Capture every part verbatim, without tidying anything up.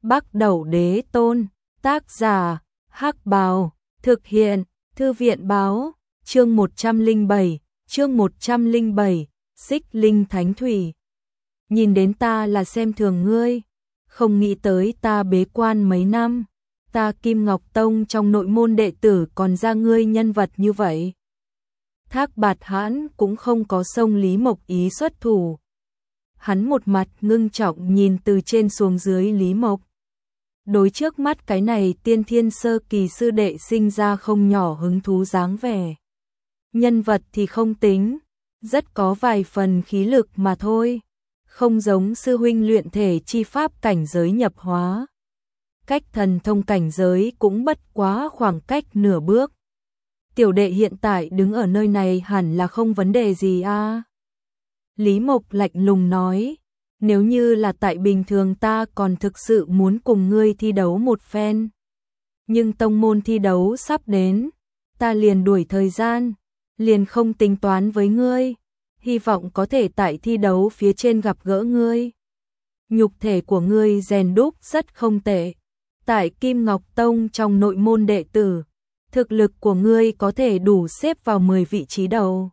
Bắc Đẩu Đế Tôn, tác giả, Hắc Bào, thực hiện, Thư viện báo, chương một trăm lẻ bảy, chương một trăm lẻ bảy, Xích Linh Thánh Thủy. Nhìn đến ta là xem thường ngươi, không nghĩ tới ta bế quan mấy năm, ta Kim Ngọc Tông trong nội môn đệ tử còn ra ngươi nhân vật như vậy. Thác Bạt Hãn cũng không có xông Lý Mộc ý xuất thủ. Hắn một mặt ngưng trọng nhìn từ trên xuống dưới Lý Mộc. Đối trước mắt cái này tiên thiên sơ kỳ sư đệ sinh ra không nhỏ hứng thú dáng vẻ. Nhân vật thì không tính, rất có vài phần khí lực mà thôi, không giống sư huynh luyện thể chi pháp cảnh giới nhập hóa. Cách thần thông cảnh giới cũng bất quá khoảng cách nửa bước. Tiểu đệ hiện tại đứng ở nơi này hẳn là không vấn đề gì a. À? Lý Mộc lạnh lùng nói, nếu như là tại bình thường ta còn thực sự muốn cùng ngươi thi đấu một phen. Nhưng tông môn thi đấu sắp đến, ta liền đuổi thời gian, liền không tính toán với ngươi, hy vọng có thể tại thi đấu phía trên gặp gỡ ngươi. Nhục thể của ngươi rèn đúc rất không tệ, tại Kim Ngọc Tông trong nội môn đệ tử, thực lực của ngươi có thể đủ xếp vào mười vị trí đầu.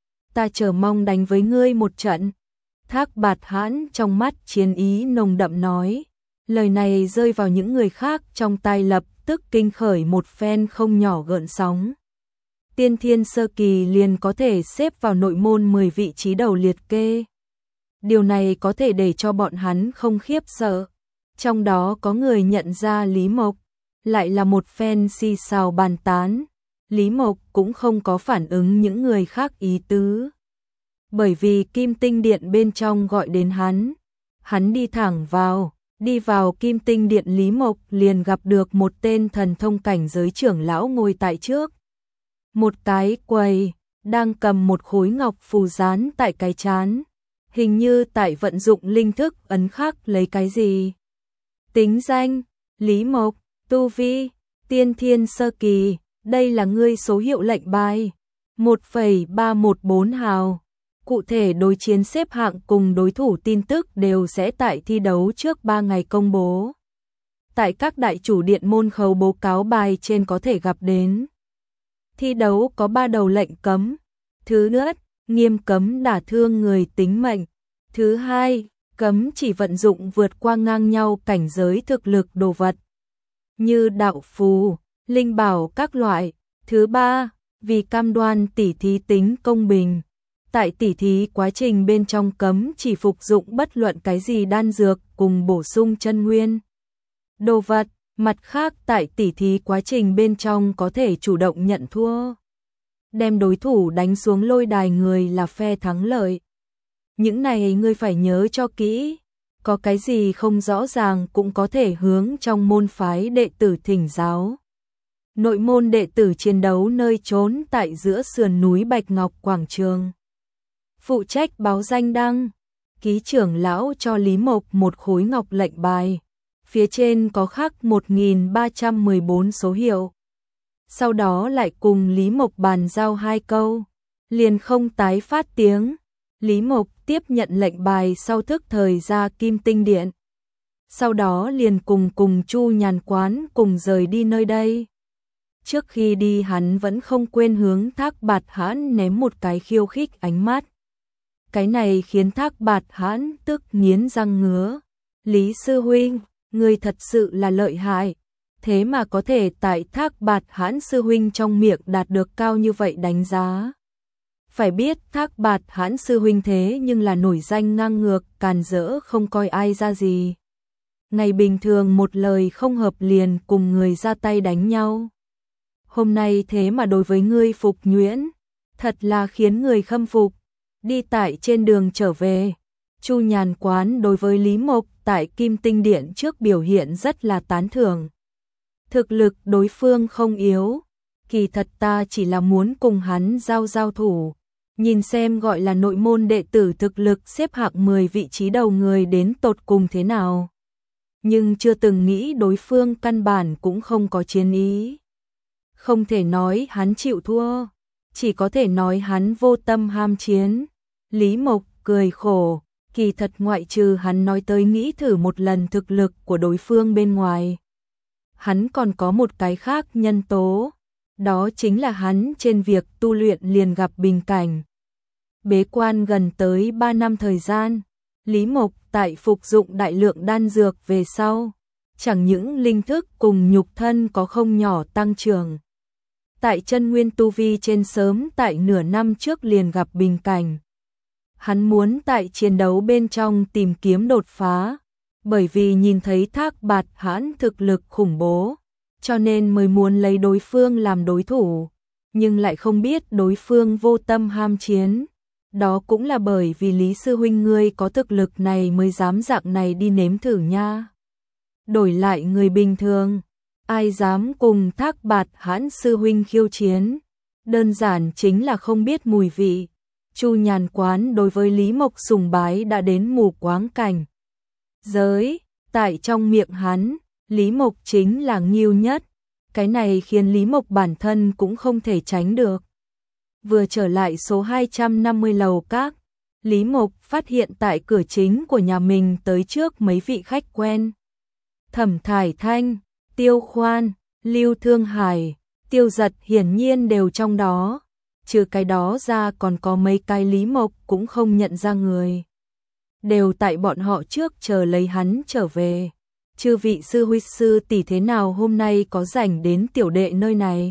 Ta chờ mong đánh với ngươi một trận. Thác Bạt Hãn trong mắt chiến ý nồng đậm nói, lời này rơi vào những người khác trong tai lập tức kinh khởi một phen không nhỏ gợn sóng. Tiên thiên sơ kỳ liền có thể xếp vào nội môn mười vị trí đầu liệt kê. Điều này có thể để cho bọn hắn không khiếp sợ. Trong đó có người nhận ra Lý Mộc, lại là một phen xì xào bàn tán. Lý Mộc cũng không có phản ứng những người khác ý tứ. Bởi vì Kim Tinh Điện bên trong gọi đến hắn, hắn đi thẳng vào, đi vào Kim Tinh Điện Lý Mộc liền gặp được một tên thần thông cảnh giới trưởng lão ngồi tại trước. Một cái quầy, đang cầm một khối ngọc phù dán tại cái trán, hình như tại vận dụng linh thức ấn khắc lấy cái gì. Tính danh, Lý Mộc, tu vi, tiên thiên sơ kỳ, đây là ngươi số hiệu lệnh bài, một phẩy ba một bốn hào. Cụ thể đối chiến xếp hạng cùng đối thủ tin tức đều sẽ tại thi đấu trước ba ngày công bố. Tại các đại chủ điện môn khấu bố cáo bài trên có thể gặp đến. Thi đấu có ba đầu lệnh cấm. Thứ nhất, nghiêm cấm đả thương người tính mệnh. Thứ hai, cấm chỉ vận dụng vượt qua ngang nhau cảnh giới thực lực đồ vật, như đạo phù, linh bảo các loại. Thứ ba, vì cam đoan tỉ thí tính công bình. Tại tỉ thí quá trình bên trong cấm chỉ phục dụng bất luận cái gì đan dược cùng bổ sung chân nguyên đồ vật, mặt khác tại tỉ thí quá trình bên trong có thể chủ động nhận thua, đem đối thủ đánh xuống lôi đài người là phe thắng lợi. Những này ngươi phải nhớ cho kỹ, có cái gì không rõ ràng cũng có thể hướng trong môn phái đệ tử thỉnh giáo. Nội môn đệ tử chiến đấu nơi trốn tại giữa sườn núi Bạch Ngọc Quảng Trường. Phụ trách báo danh đăng, ký trưởng lão cho Lý Mộc một khối ngọc lệnh bài, phía trên có khắc một nghìn ba trăm mười bốn số hiệu. Sau đó lại cùng Lý Mộc bàn giao hai câu, liền không tái phát tiếng. Lý Mộc tiếp nhận lệnh bài sau thức thời ra Kim Tinh Điện. Sau đó liền cùng cùng Chu Nhàn Quán cùng rời đi nơi đây. Trước khi đi hắn vẫn không quên hướng Thác Bạt Hãn ném một cái khiêu khích ánh mắt. Cái này khiến Thác Bạt Hãn tức nghiến răng ngứa. Lý sư huynh, người thật sự là lợi hại, thế mà có thể tại Thác Bạt Hãn sư huynh trong miệng đạt được cao như vậy đánh giá. Phải biết Thác Bạt Hãn sư huynh thế nhưng là nổi danh ngang ngược, càn rỡ không coi ai ra gì. Ngày bình thường một lời không hợp liền cùng người ra tay đánh nhau. Hôm nay thế mà đối với ngươi phục nhuyễn, thật là khiến người khâm phục. Đi tại trên đường trở về, Chu Nhàn Quán đối với Lý Mộc tại Kim Tinh Điện trước biểu hiện rất là tán thưởng. Thực lực đối phương không yếu, kỳ thật ta chỉ là muốn cùng hắn giao giao thủ, nhìn xem gọi là nội môn đệ tử thực lực xếp hạng mười vị trí đầu người đến tột cùng thế nào. Nhưng chưa từng nghĩ đối phương căn bản cũng không có chiến ý. Không thể nói hắn chịu thua, chỉ có thể nói hắn vô tâm ham chiến. Lý Mộc cười khổ, Kỳ thật ngoại trừ hắn nói tới nghĩ thử một lần thực lực của đối phương bên ngoài. Hắn còn có một cái khác nhân tố, đó chính là hắn trên việc tu luyện liền gặp bình cảnh. Bế quan gần tới ba năm thời gian, Lý Mộc tại phục dụng đại lượng đan dược về sau, chẳng những linh thức cùng nhục thân có không nhỏ tăng trưởng. Tại chân nguyên tu vi trên sớm tại nửa năm trước liền gặp bình cảnh. Hắn muốn tại chiến đấu bên trong tìm kiếm đột phá, bởi vì nhìn thấy Thác Bạt Hãn thực lực khủng bố, cho nên mới muốn lấy đối phương làm đối thủ, nhưng lại không biết đối phương vô tâm ham chiến. Đó cũng là bởi vì Lý sư huynh ngươi có thực lực này mới dám dạng này đi nếm thử nha. Đổi lại người bình thường, ai dám cùng Thác Bạt Hãn sư huynh khiêu chiến, đơn giản chính là không biết mùi vị. Chu Nhàn Quán đối với Lý Mộc sùng bái đã đến mù quáng cảnh giới, tại trong miệng hắn, Lý Mộc chính là nghiêu nhất, cái này khiến Lý Mộc bản thân cũng không thể tránh được. Vừa trở lại số hai trăm năm mươi lầu các, Lý Mộc phát hiện tại cửa chính của nhà mình tới trước mấy vị khách quen. Thẩm Thải Thanh, Tiêu Khoan, Lưu Thương Hải, Tiêu Giật hiển nhiên đều trong đó. Trừ cái đó ra còn có mấy cái Lý Mộc cũng không nhận ra người. Đều tại bọn họ trước chờ lấy hắn trở về. Chư vị sư huynh sư tỷ thế nào hôm nay có rảnh đến tiểu đệ nơi này?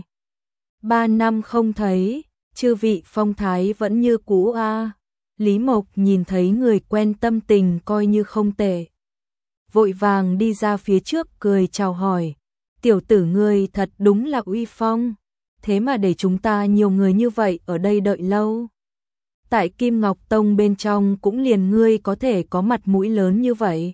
Ba năm không thấy, chư vị phong thái vẫn như cũ a. À. Lý Mộc nhìn thấy người quen tâm tình coi như không tệ. Vội vàng đi ra phía trước cười chào hỏi. Tiểu tử ngươi thật đúng là uy phong. Thế mà để chúng ta nhiều người như vậy ở đây đợi lâu. Tại Kim Ngọc Tông bên trong cũng liền ngươi có thể có mặt mũi lớn như vậy.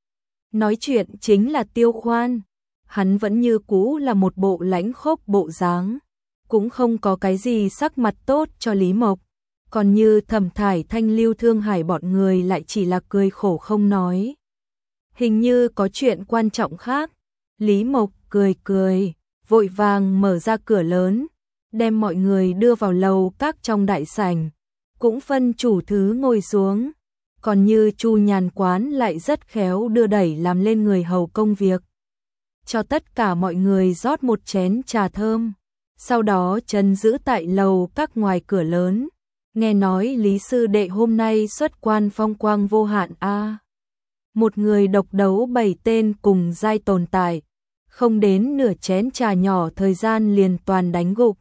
Nói chuyện chính là Tiêu Khoan. Hắn vẫn như cũ là một bộ lãnh khốc bộ dáng, cũng không có cái gì sắc mặt tốt cho Lý Mộc. Còn như Thẩm Thải Thanh Lưu Thương Hải bọn người lại chỉ là cười khổ không nói. Hình như có chuyện quan trọng khác. Lý Mộc cười cười, vội vàng mở ra cửa lớn, đem mọi người đưa vào lầu các trong đại sảnh, cũng phân chủ thứ ngồi xuống. Còn như Chu Nhàn Quán lại rất khéo đưa đẩy làm lên người hầu công việc, cho tất cả mọi người rót một chén trà thơm, sau đó trấn giữ tại lầu các ngoài cửa lớn. Nghe nói Lý sư đệ hôm nay xuất quan phong quang vô hạn a. À. Một người độc đấu bảy tên cùng giai tồn tại, không đến nửa chén trà nhỏ thời gian liền toàn đánh gục.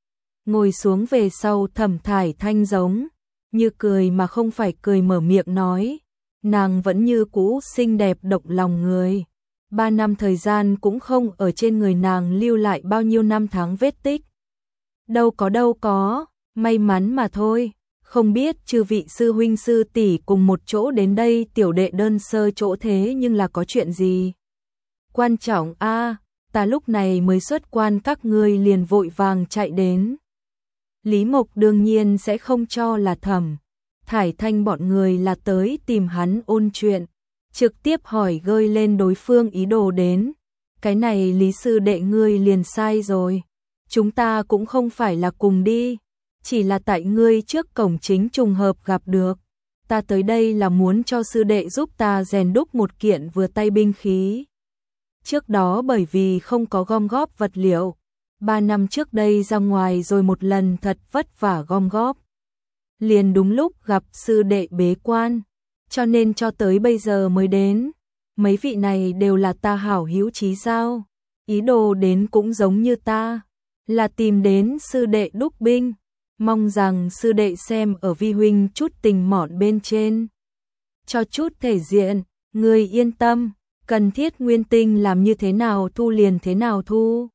Ngồi xuống về sau Thẩm Thải Thanh giống như cười mà không phải cười mở miệng nói, nàng vẫn như cũ xinh đẹp động lòng người. Ba năm thời gian cũng không ở trên người nàng lưu lại bao nhiêu năm tháng vết tích. Đâu có đâu có, may mắn mà thôi. Không biết chư vị sư huynh sư tỷ cùng một chỗ đến đây tiểu đệ đơn sơ chỗ thế nhưng là có chuyện gì? Quan trọng a, à, ta lúc này mới xuất quan các ngươi liền vội vàng chạy đến. Lý Mộc đương nhiên sẽ không cho là Thẩm Thải Thanh bọn người là tới tìm hắn ôn chuyện, trực tiếp hỏi gơi lên đối phương ý đồ đến. Cái này Lý sư đệ ngươi liền sai rồi, chúng ta cũng không phải là cùng đi, chỉ là tại ngươi trước cổng chính trùng hợp gặp được. Ta tới đây là muốn cho sư đệ giúp ta rèn đúc một kiện vừa tay binh khí. Trước đó bởi vì không có gom góp vật liệu, ba năm trước đây ra ngoài rồi một lần thật vất vả gom góp. Liền đúng lúc gặp sư đệ bế quan, cho nên cho tới bây giờ mới đến. Mấy vị này đều là ta hảo hữu chí giao, ý đồ đến cũng giống như ta, là tìm đến sư đệ đúc binh, mong rằng sư đệ xem ở vi huynh chút tình mọn bên trên, cho chút thể diện. Người yên tâm, cần thiết nguyên tinh làm như thế nào thu liền thế nào thu.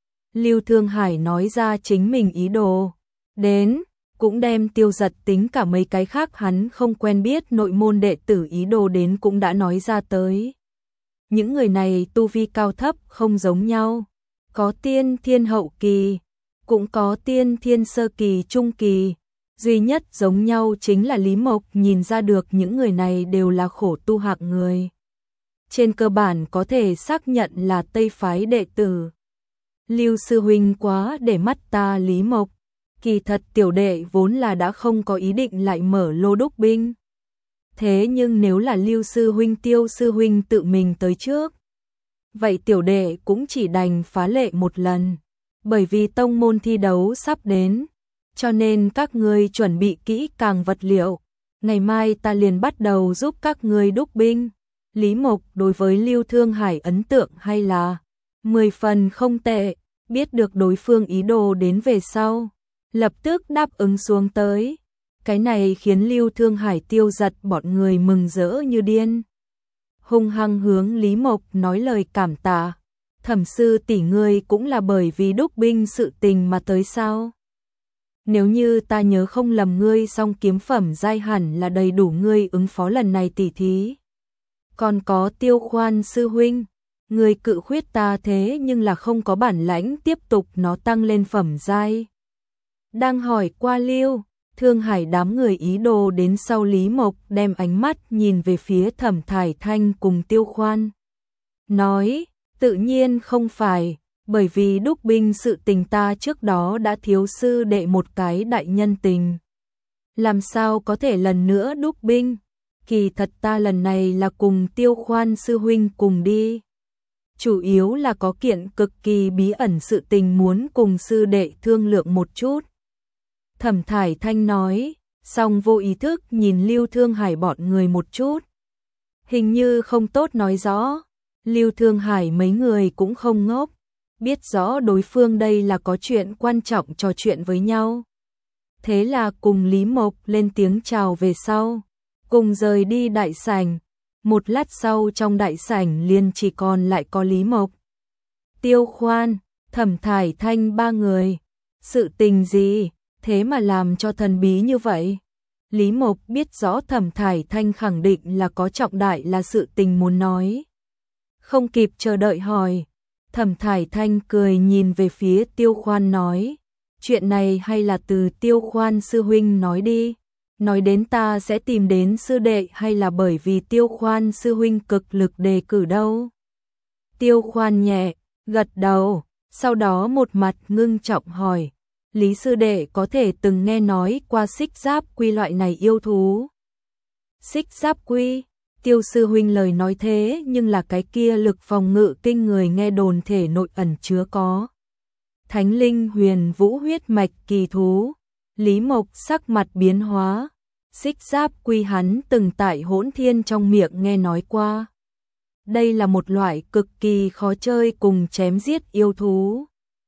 Lưu Thương Hải nói ra chính mình ý đồ, đến, cũng đem Tiêu Giật tính cả mấy cái khác hắn không quen biết nội môn đệ tử ý đồ đến cũng đã nói ra tới. Những người này tu vi cao thấp không giống nhau, có tiên thiên hậu kỳ, cũng có tiên thiên sơ kỳ trung kỳ, duy nhất giống nhau chính là Lý Mộc nhìn ra được những người này đều là khổ tu hạng người. Trên cơ bản có thể xác nhận là Tây phái đệ tử. Lưu sư huynh quá để mắt ta Lý Mộc, kỳ thật tiểu đệ vốn là đã không có ý định lại mở lô đúc binh. Thế nhưng nếu là Lưu sư huynh Tiêu sư huynh tự mình tới trước, vậy tiểu đệ cũng chỉ đành phá lệ một lần, bởi vì tông môn thi đấu sắp đến, cho nên các ngươi chuẩn bị kỹ càng vật liệu, ngày mai ta liền bắt đầu giúp các ngươi đúc binh. Lý Mộc đối với Lưu Thương Hải ấn tượng hay là mười phần không tệ, biết được đối phương ý đồ đến về sau, lập tức đáp ứng xuống tới. Cái này khiến Lưu Thương Hải Tiêu Giật bọn người mừng rỡ như điên. Hung hăng hướng Lý Mộc nói lời cảm tạ. Thẩm sư tỷ ngươi cũng là bởi vì đúc binh sự tình mà tới sao? Nếu như ta nhớ không lầm ngươi song kiếm phẩm giai hẳn là đầy đủ ngươi ứng phó lần này tỉ thí. Còn có Tiêu Khoan sư huynh, ngươi cự khuyết ta thế nhưng là không có bản lãnh tiếp tục nó tăng lên phẩm giai. Đang hỏi qua Lưu Thương Hải đám người ý đồ đến sau Lý Mộc đem ánh mắt nhìn về phía Thẩm Thải Thanh cùng Tiêu Khoan. Nói, tự nhiên không phải, bởi vì đúc binh sự tình ta trước đó đã thiếu sư đệ một cái đại nhân tình. Làm sao có thể lần nữa đúc binh? Kỳ thật ta lần này là cùng Tiêu Khoan sư huynh cùng đi. Chủ yếu là có kiện cực kỳ bí ẩn sự tình muốn cùng sư đệ thương lượng một chút. Thẩm Thải Thanh nói, song vô ý thức nhìn Lưu Thương Hải bọn người một chút. Hình như không tốt nói rõ, Lưu Thương Hải mấy người cũng không ngốc, biết rõ đối phương đây là có chuyện quan trọng trò chuyện với nhau. Thế là cùng Lý Mộc lên tiếng chào về sau, cùng rời đi đại sảnh. Một lát sau trong đại sảnh liền chỉ còn lại có Lý Mộc, Tiêu Khoan, Thẩm Thải Thanh ba người. Sự tình gì? Thế mà làm cho thần bí như vậy. Lý Mộc biết rõ Thẩm Thải Thanh khẳng định là có trọng đại là sự tình muốn nói. Không kịp chờ đợi hỏi. Thẩm Thải Thanh cười nhìn về phía Tiêu Khoan nói. Chuyện này hay là từ Tiêu Khoan sư huynh nói đi. Nói đến ta sẽ tìm đến sư đệ hay là bởi vì Tiêu Khoan sư huynh cực lực đề cử đâu. Tiêu Khoan nhẹ, gật đầu. Sau đó một mặt ngưng trọng hỏi. Lý sư đệ có thể từng nghe nói qua xích giáp quy loại này yêu thú. Xích giáp quy, Tiêu sư huynh lời nói thế nhưng là cái kia lực phòng ngự kinh người nghe đồn thể nội ẩn chứa có. Thánh linh huyền vũ huyết mạch kỳ thú. Lý Mộc sắc mặt biến hóa. Xích giáp quy hắn từng tại Hỗn Thiên trong miệng nghe nói qua. Đây là một loại cực kỳ khó chơi cùng chém giết yêu thú.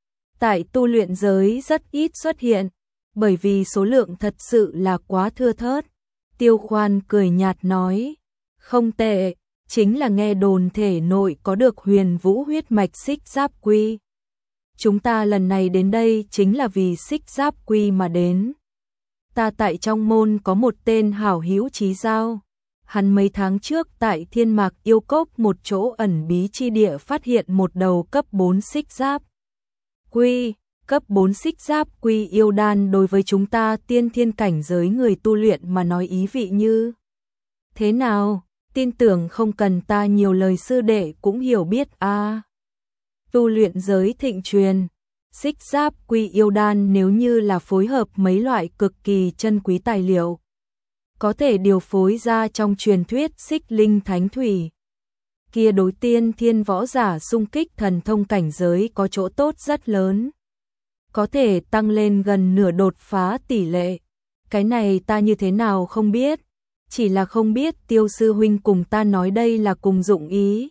Tại tu luyện giới rất ít xuất hiện, bởi vì số lượng thật sự là quá thưa thớt. Tiêu Khoan cười nhạt nói, không tệ, chính là nghe đồn thể nội có được huyền vũ huyết mạch xích giáp quy. Chúng ta lần này đến đây chính là vì xích giáp quy mà đến. Ta tại trong môn có một tên hảo hữu chí giao. Hắn mấy tháng trước tại Thiên Mạc Yêu Cốc một chỗ ẩn bí chi địa phát hiện một đầu cấp bốn xích giáp quy, cấp bốn xích giáp quy yêu đan đối với chúng ta tiên thiên cảnh giới người tu luyện mà nói ý vị như thế nào, tin tưởng không cần ta nhiều lời sư đệ cũng hiểu biết a. À, tu luyện giới thịnh truyền, xích giáp quy yêu đan nếu như là phối hợp mấy loại cực kỳ chân quý tài liệu, có thể điều phối ra trong truyền thuyết xích linh thánh thủy. Kia đối tiên thiên võ giả xung kích thần thông cảnh giới có chỗ tốt rất lớn. Có thể tăng lên gần nửa đột phá tỷ lệ. Cái này ta như thế nào không biết. Chỉ là không biết Tiêu sư huynh cùng ta nói đây là cùng dụng ý.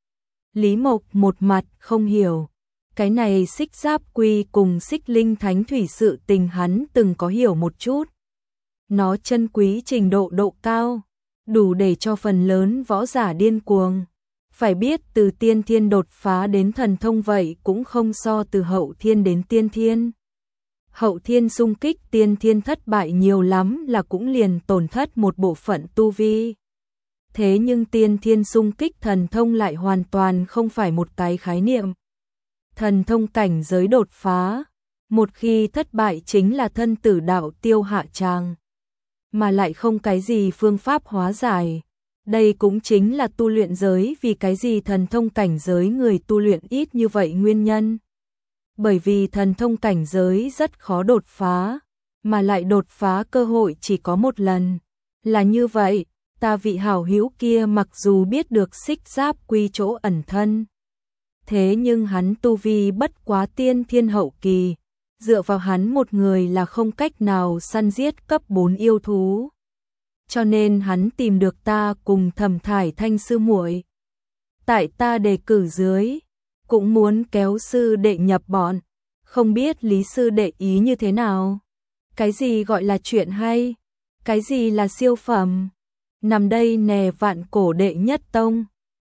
Lý Mộc một mặt không hiểu. Cái này xích giáp quy cùng xích linh thánh thủy sự tình hắn từng có hiểu một chút. Nó chân quý trình độ độ cao, đủ để cho phần lớn võ giả điên cuồng. Phải biết từ tiên thiên đột phá đến thần thông vậy cũng không so từ hậu thiên đến tiên thiên. Hậu thiên xung kích tiên thiên thất bại nhiều lắm là cũng liền tổn thất một bộ phận tu vi. Thế nhưng tiên thiên xung kích thần thông lại hoàn toàn không phải một cái khái niệm. Thần thông cảnh giới đột phá, một khi thất bại chính là thân tử đạo tiêu hạ tràng, mà lại không cái gì phương pháp hóa giải. Đây cũng chính là tu luyện giới vì cái gì thần thông cảnh giới người tu luyện ít như vậy nguyên nhân. Bởi vì thần thông cảnh giới rất khó đột phá, mà lại đột phá cơ hội chỉ có một lần. Là như vậy, ta vị hảo hữu kia mặc dù biết được Xích Giáp Quy chỗ ẩn thân, thế nhưng hắn tu vi bất quá tiên thiên hậu kỳ, dựa vào hắn một người là không cách nào săn giết cấp bốn yêu thú. Cho nên hắn tìm được ta cùng Thẩm Thải Thanh sư muội. Tại ta đề cử dưới, cũng muốn kéo sư đệ nhập bọn, không biết Lý sư đệ ý như thế nào? Cái gì gọi là chuyện hay? Cái gì là siêu phẩm? Nằm đây nè Vạn Cổ đệ nhất tông,